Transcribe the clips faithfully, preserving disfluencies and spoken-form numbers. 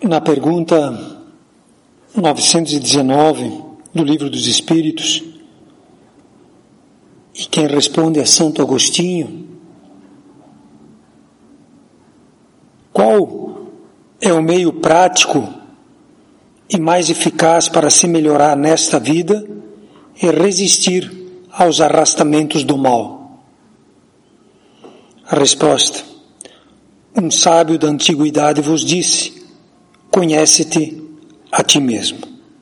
Na pergunta novecentos e dezenove do Livro dos Espíritos, e quem responde é Santo Agostinho, qual é o meio prático e mais eficaz para se melhorar nesta vida e resistir aos arrastamentos do mal? A resposta: um sábio da antiguidade vos disse: conhece-te a ti mesmo.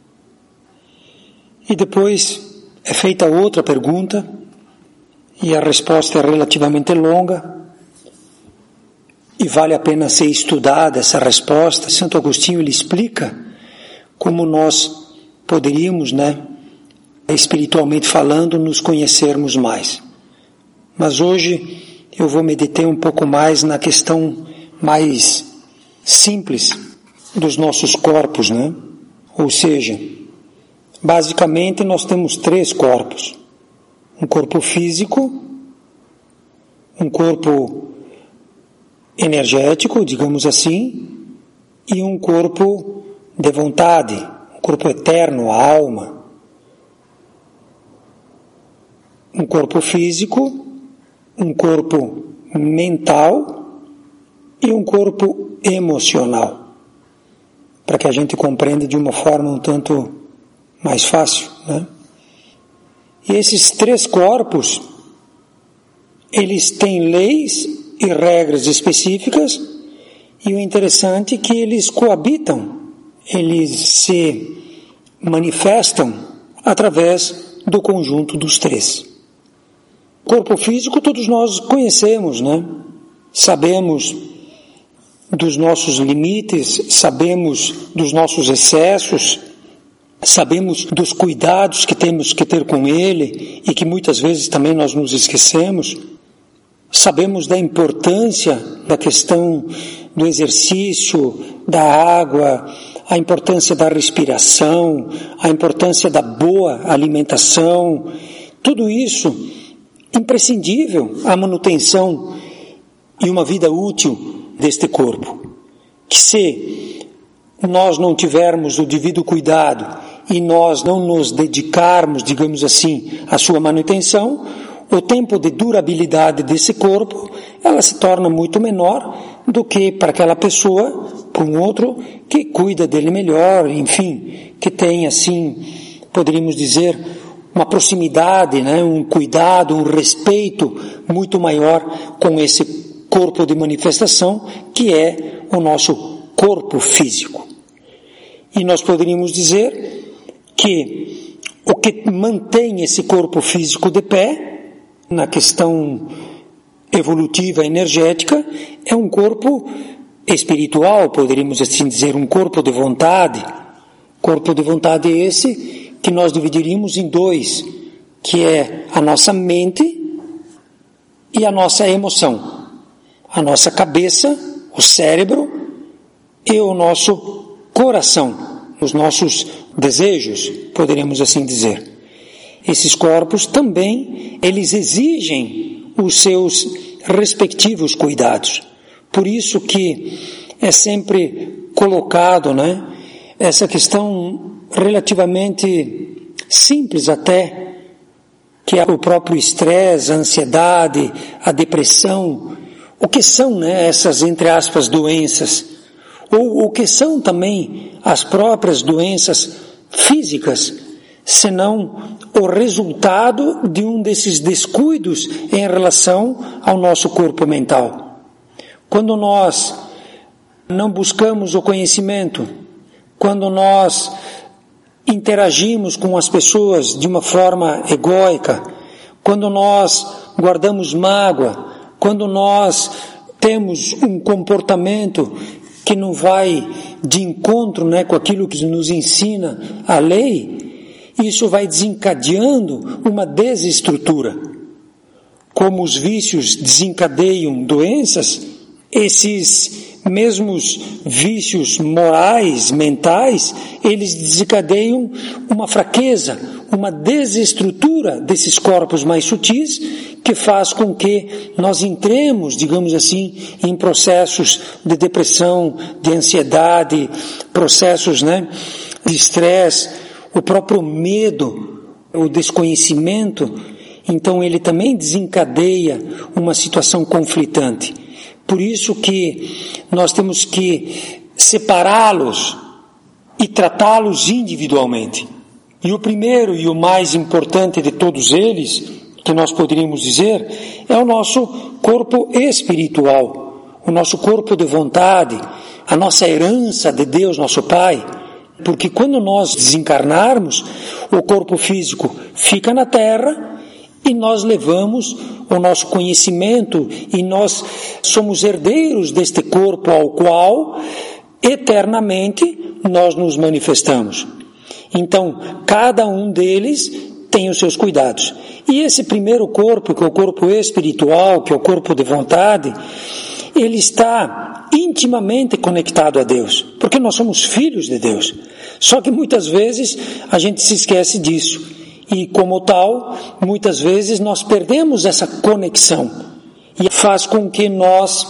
E depois é feita outra pergunta, e a resposta é relativamente longa, e vale a pena ser estudada essa resposta. Santo Agostinho ele explica como nós poderíamos, né, espiritualmente falando, nos conhecermos mais. Mas hoje eu vou me deter um pouco mais na questão mais simples dos nossos corpos, né? Ou seja, basicamente nós temos três corpos: um corpo físico, um corpo energético, digamos assim, e um corpo de vontade, um corpo eterno, a alma. Um corpo físico, um corpo mental e um corpo emocional, para que a gente compreenda de uma forma um tanto mais fácil, né? E esses três corpos, eles têm leis e regras específicas, e o interessante é que eles coabitam, eles se manifestam através do conjunto dos três. O corpo físico todos nós conhecemos, né? Sabemos dos nossos limites, sabemos dos nossos excessos, sabemos dos cuidados que temos que ter com ele e que muitas vezes também nós nos esquecemos. Sabemos da importância da questão do exercício, da água, a importância da respiração, a importância da boa alimentação. Tudo isso imprescindível à manutenção e uma vida útil deste corpo. Que se nós não tivermos o devido cuidado e nós não nos dedicarmos, digamos assim, à sua manutenção, o tempo de durabilidade desse corpo, ela se torna muito menor do que para aquela pessoa, para um outro, que cuida dele melhor, enfim, que tem, assim, poderíamos dizer, uma proximidade, né, um cuidado, um respeito muito maior com esse corpo de manifestação, que é o nosso corpo físico. E nós poderíamos dizer que o que mantém esse corpo físico de pé, na questão evolutiva energética, é um corpo espiritual, poderíamos assim dizer, um corpo de vontade. Corpo de vontade esse que nós dividiríamos em dois, que é a nossa mente e a nossa emoção. A nossa cabeça, o cérebro e o nosso coração, os nossos desejos, poderíamos assim dizer. Esses corpos também, eles exigem os seus respectivos cuidados. Por isso que é sempre colocado, né, essa questão relativamente simples até, que é o próprio estresse, a ansiedade, a depressão. O que são, né, essas, entre aspas, doenças? Ou o que são também as próprias doenças físicas, senão o resultado de um desses descuidos em relação ao nosso corpo mental. Quando nós não buscamos o conhecimento, quando nós interagimos com as pessoas de uma forma egóica, quando nós guardamos mágoa, quando nós temos um comportamento que não vai de encontro, né, com aquilo que nos ensina a lei, isso vai desencadeando uma desestrutura. Como os vícios desencadeiam doenças, esses mesmo os vícios morais, mentais, eles desencadeiam uma fraqueza, uma desestrutura desses corpos mais sutis, que faz com que nós entremos, digamos assim, em processos de depressão, de ansiedade, processos, né, de estresse, o próprio medo, o desconhecimento. Então ele também desencadeia uma situação conflitante. Por isso que nós temos que separá-los e tratá-los individualmente. E o primeiro e o mais importante de todos eles, que nós poderíamos dizer, é o nosso corpo espiritual, o nosso corpo de vontade, a nossa herança de Deus, nosso Pai. Porque quando nós desencarnarmos, o corpo físico fica na terra e nós levamos o nosso conhecimento e nós somos herdeiros deste corpo ao qual eternamente nós nos manifestamos. Então, cada um deles tem os seus cuidados. E esse primeiro corpo, que é o corpo espiritual, que é o corpo de vontade, ele está intimamente conectado a Deus, porque nós somos filhos de Deus. Só que muitas vezes a gente se esquece disso. E como tal, muitas vezes nós perdemos essa conexão. E faz com que nós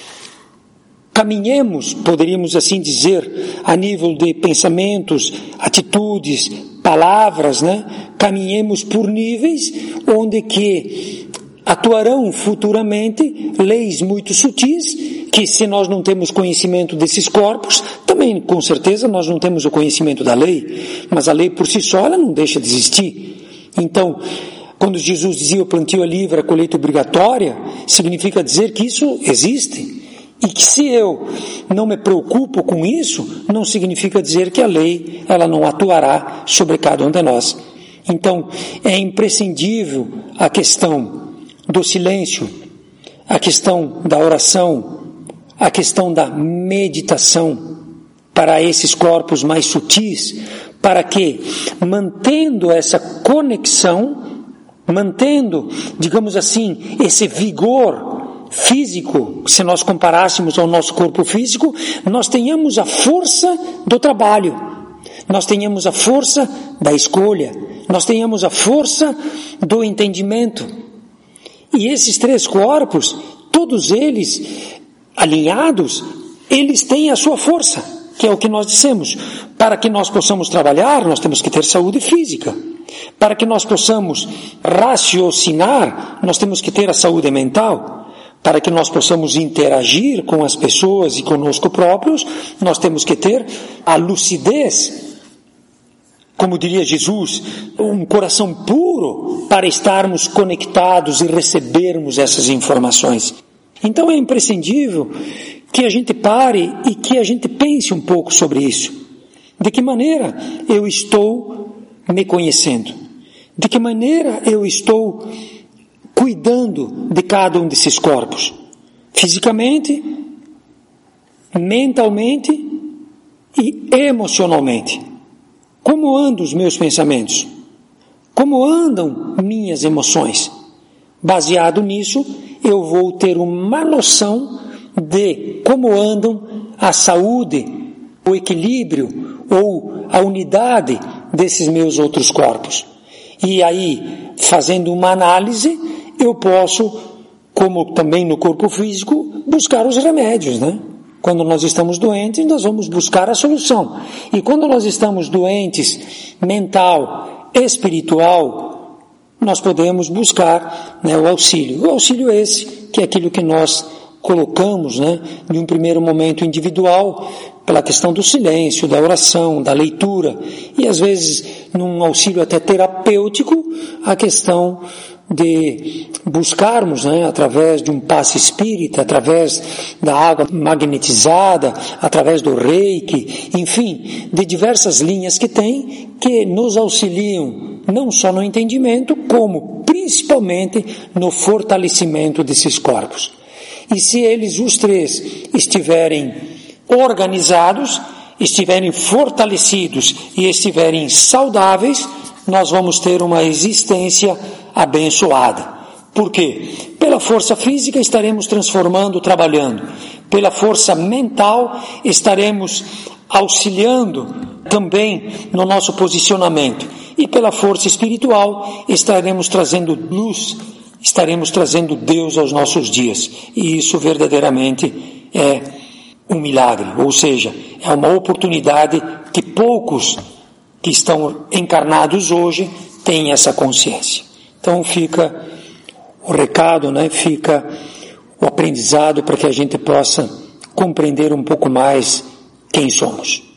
caminhemos, poderíamos assim dizer, a nível de pensamentos, atitudes, palavras, né? Caminhemos por níveis onde que atuarão futuramente leis muito sutis, que se nós não temos conhecimento desses corpos, também com certeza nós não temos o conhecimento da lei, mas a lei por si só ela não deixa de existir. Então, quando Jesus dizia o plantio é livre, a colheita obrigatória, significa dizer que isso existe. E que se eu não me preocupo com isso, não significa dizer que a lei ela não atuará sobre cada um de nós. Então, é imprescindível a questão do silêncio, a questão da oração, a questão da meditação para esses corpos mais sutis, para que, mantendo essa conexão, mantendo, digamos assim, esse vigor físico, se nós comparássemos ao nosso corpo físico, nós tenhamos a força do trabalho, nós tenhamos a força da escolha, nós tenhamos a força do entendimento. E esses três corpos, todos eles alinhados, eles têm a sua força, que é o que nós dissemos. Para que nós possamos trabalhar, nós temos que ter saúde física. Para que nós possamos raciocinar, nós temos que ter a saúde mental. Para que nós possamos interagir com as pessoas e conosco próprios, nós temos que ter a lucidez, como diria Jesus, um coração puro para estarmos conectados e recebermos essas informações. Então é imprescindível que a gente pare e que a gente pense um pouco sobre isso. De que maneira eu estou me conhecendo? De que maneira eu estou cuidando de cada um desses corpos? Fisicamente, mentalmente e emocionalmente. Como andam os meus pensamentos? Como andam minhas emoções? Baseado nisso, eu vou ter uma noção de como andam a saúde, o equilíbrio ou a unidade desses meus outros corpos. E aí, fazendo uma análise, eu posso, como também no corpo físico, buscar os remédios, né? Quando nós estamos doentes, nós vamos buscar a solução. E quando nós estamos doentes, mental, espiritual, nós podemos buscar, né, o auxílio. O auxílio esse, que é aquilo que nós colocamos, né, em um primeiro momento individual, pela questão do silêncio, da oração, da leitura, e às vezes num auxílio até terapêutico, a questão de buscarmos, né, através de um passe espírita, através da água magnetizada, através do reiki, enfim, de diversas linhas que tem, que nos auxiliam não só no entendimento, como principalmente no fortalecimento desses corpos. E se eles, os três, estiverem organizados, estiverem fortalecidos e estiverem saudáveis, nós vamos ter uma existência abençoada. Por quê? Pela força física estaremos transformando, trabalhando. Pela força mental estaremos auxiliando também no nosso posicionamento. E pela força espiritual estaremos trazendo luz, estaremos trazendo Deus aos nossos dias. E isso verdadeiramente é um milagre, ou seja, é uma oportunidade que poucos que estão encarnados hoje têm essa consciência. Então fica o recado, né? Fica o aprendizado para que a gente possa compreender um pouco mais quem somos.